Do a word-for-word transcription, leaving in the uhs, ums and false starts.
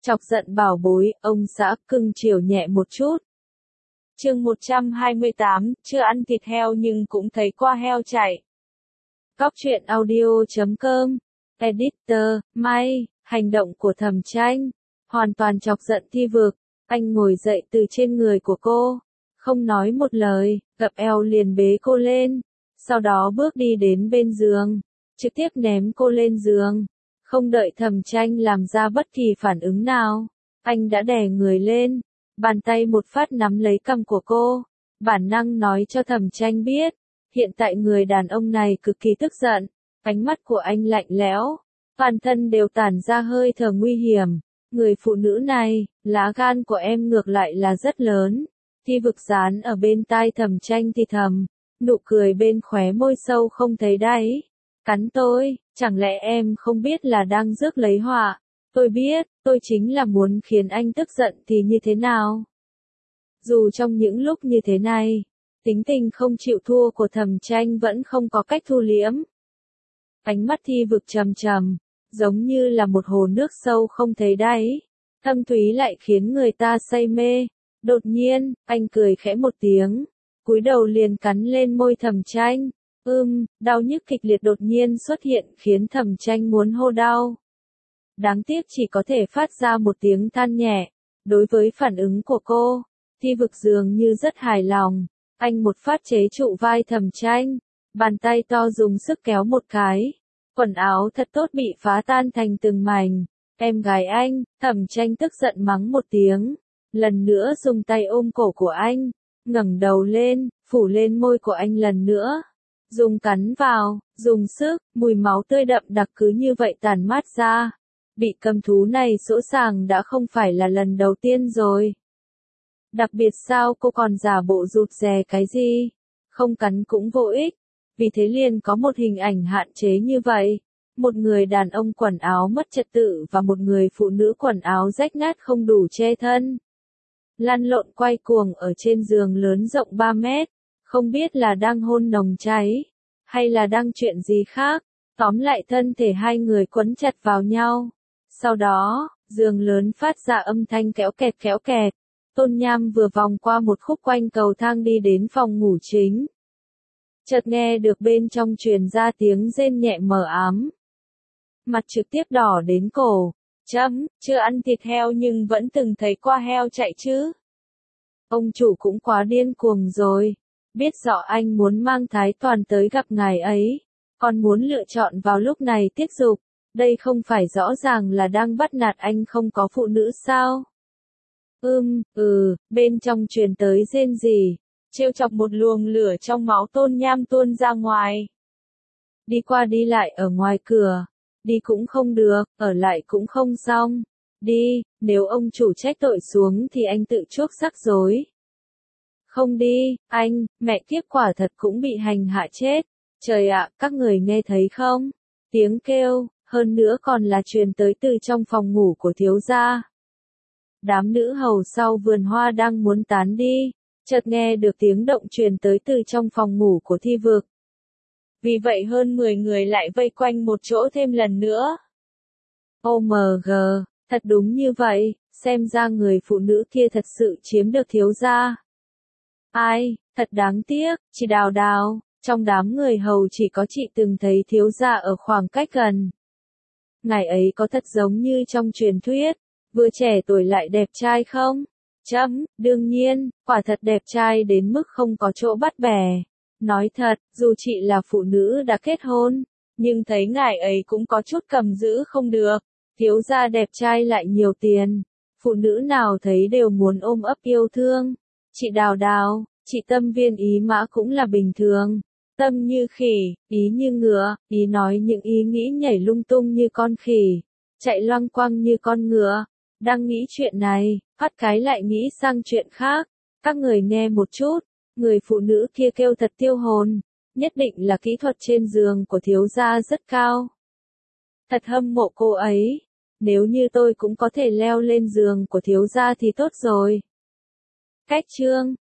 Chọc giận bảo bối, ông xã cưng chiều nhẹ một chút. Chương một trăm hai mươi tám, chưa ăn thịt heo nhưng cũng thấy qua heo chạy. Cóc truyện audio chấm com, Editor, May, hành động của Thẩm Tranh, hoàn toàn chọc giận Thi Vực. Anh ngồi dậy từ trên người của cô, không nói một lời, gập eo liền bế cô lên, sau đó bước đi đến bên giường, trực tiếp ném cô lên giường. Không đợi Thẩm Tranh làm ra bất kỳ phản ứng nào, anh đã đè người lên, bàn tay một phát nắm lấy cằm của cô, bản năng nói cho Thẩm Tranh biết, hiện tại người đàn ông này cực kỳ tức giận, ánh mắt của anh lạnh lẽo, toàn thân đều tản ra hơi thở nguy hiểm. Người phụ nữ này, lá gan của em ngược lại là rất lớn. Thi Vực dán ở bên tai Thẩm Tranh thì thầm, nụ cười bên khóe môi sâu không thấy đáy. Cắn tôi, chẳng lẽ em không biết là đang rước lấy họa? Tôi biết, tôi chính là muốn khiến anh tức giận thì như thế nào? Dù trong những lúc như thế này, tính tình không chịu thua của Thẩm Tranh vẫn không có cách thu liễm. Ánh mắt Thi Vực trầm trầm, giống như là một hồ nước sâu không thấy đáy, thâm thúy lại khiến người ta say mê. Đột nhiên, anh cười khẽ một tiếng, cúi đầu liền cắn lên môi Thẩm Tranh. Ưm, đau nhức kịch liệt đột nhiên xuất hiện khiến Thẩm Tranh muốn hô đau. Đáng tiếc chỉ có thể phát ra một tiếng than nhẹ. Đối với phản ứng của cô, Thi Vực dường như rất hài lòng. Anh một phát chế trụ vai Thẩm Tranh, bàn tay to dùng sức kéo một cái. Quần áo thật tốt bị phá tan thành từng mảnh. Em gái anh, Thẩm Tranh tức giận mắng một tiếng. Lần nữa dùng tay ôm cổ của anh, ngẩng đầu lên, phủ lên môi của anh lần nữa. Dùng cắn vào, dùng sức, mùi máu tươi đậm đặc cứ như vậy tản mát ra. Bị cầm thú này sỗ sàng đã không phải là lần đầu tiên rồi. Đặc biệt sao cô còn giả bộ rụt rè cái gì? Không cắn cũng vô ích. Vì thế liền có một hình ảnh hạn chế như vậy. Một người đàn ông quần áo mất trật tự và một người phụ nữ quần áo rách nát không đủ che thân. Lăn lộn quay cuồng ở trên giường lớn rộng ba mét. Không biết là đang hôn nồng cháy, hay là đang chuyện gì khác. Tóm lại thân thể hai người quấn chặt vào nhau. Sau đó, giường lớn phát ra âm thanh kéo kẹt kéo kẹt. Tôn Nham vừa vòng qua một khúc quanh cầu thang đi đến phòng ngủ chính. Chợt nghe được bên trong truyền ra tiếng rên nhẹ mờ ám. Mặt trực tiếp đỏ đến cổ. Chấm, chưa ăn thịt heo nhưng vẫn từng thấy qua heo chạy chứ. Ông chủ cũng quá điên cuồng rồi. Biết rõ anh muốn mang Thái Toàn tới gặp ngài ấy, còn muốn lựa chọn vào lúc này tiết dục, đây không phải rõ ràng là đang bắt nạt anh không có phụ nữ sao? Ưm, ừ, bên trong truyền tới rên rỉ, trêu chọc một luồng lửa trong máu Tôn Nham tuôn ra ngoài. Đi qua đi lại ở ngoài cửa, đi cũng không được, ở lại cũng không xong. Đi, nếu ông chủ trách tội xuống thì anh tự chuốc rắc rối. Không đi, anh, mẹ kiếp quả thật cũng bị hành hạ chết. Trời ạ, các người nghe thấy không? Tiếng kêu, hơn nữa còn là truyền tới từ trong phòng ngủ của thiếu gia. Đám nữ hầu sau vườn hoa đang muốn tán đi, chợt nghe được tiếng động truyền tới từ trong phòng ngủ của Thi Vực. Vì vậy hơn mười người lại vây quanh một chỗ thêm lần nữa. ô em giê, thật đúng như vậy, xem ra người phụ nữ kia thật sự chiếm được thiếu gia. Ai, thật đáng tiếc, chị Đào Đào, trong đám người hầu chỉ có chị từng thấy thiếu gia ở khoảng cách gần. Ngài ấy có thật giống như trong truyền thuyết, vừa trẻ tuổi lại đẹp trai không? Chấm, đương nhiên, quả thật đẹp trai đến mức không có chỗ bắt bẻ. Nói thật, dù chị là phụ nữ đã kết hôn, nhưng thấy ngài ấy cũng có chút cầm giữ không được. Thiếu gia đẹp trai lại nhiều tiền, phụ nữ nào thấy đều muốn ôm ấp yêu thương. Chị Đào Đào, chị tâm viên ý mã cũng là bình thường. Tâm như khỉ, ý như ngựa, ý nói những ý nghĩ nhảy lung tung như con khỉ, chạy loang quăng như con ngựa. Đang nghĩ chuyện này, phát cái lại nghĩ sang chuyện khác. Các người nghe một chút, người phụ nữ kia kêu thật tiêu hồn, nhất định là kỹ thuật trên giường của thiếu gia rất cao. Thật hâm mộ cô ấy, nếu như tôi cũng có thể leo lên giường của thiếu gia thì tốt rồi. Cách chương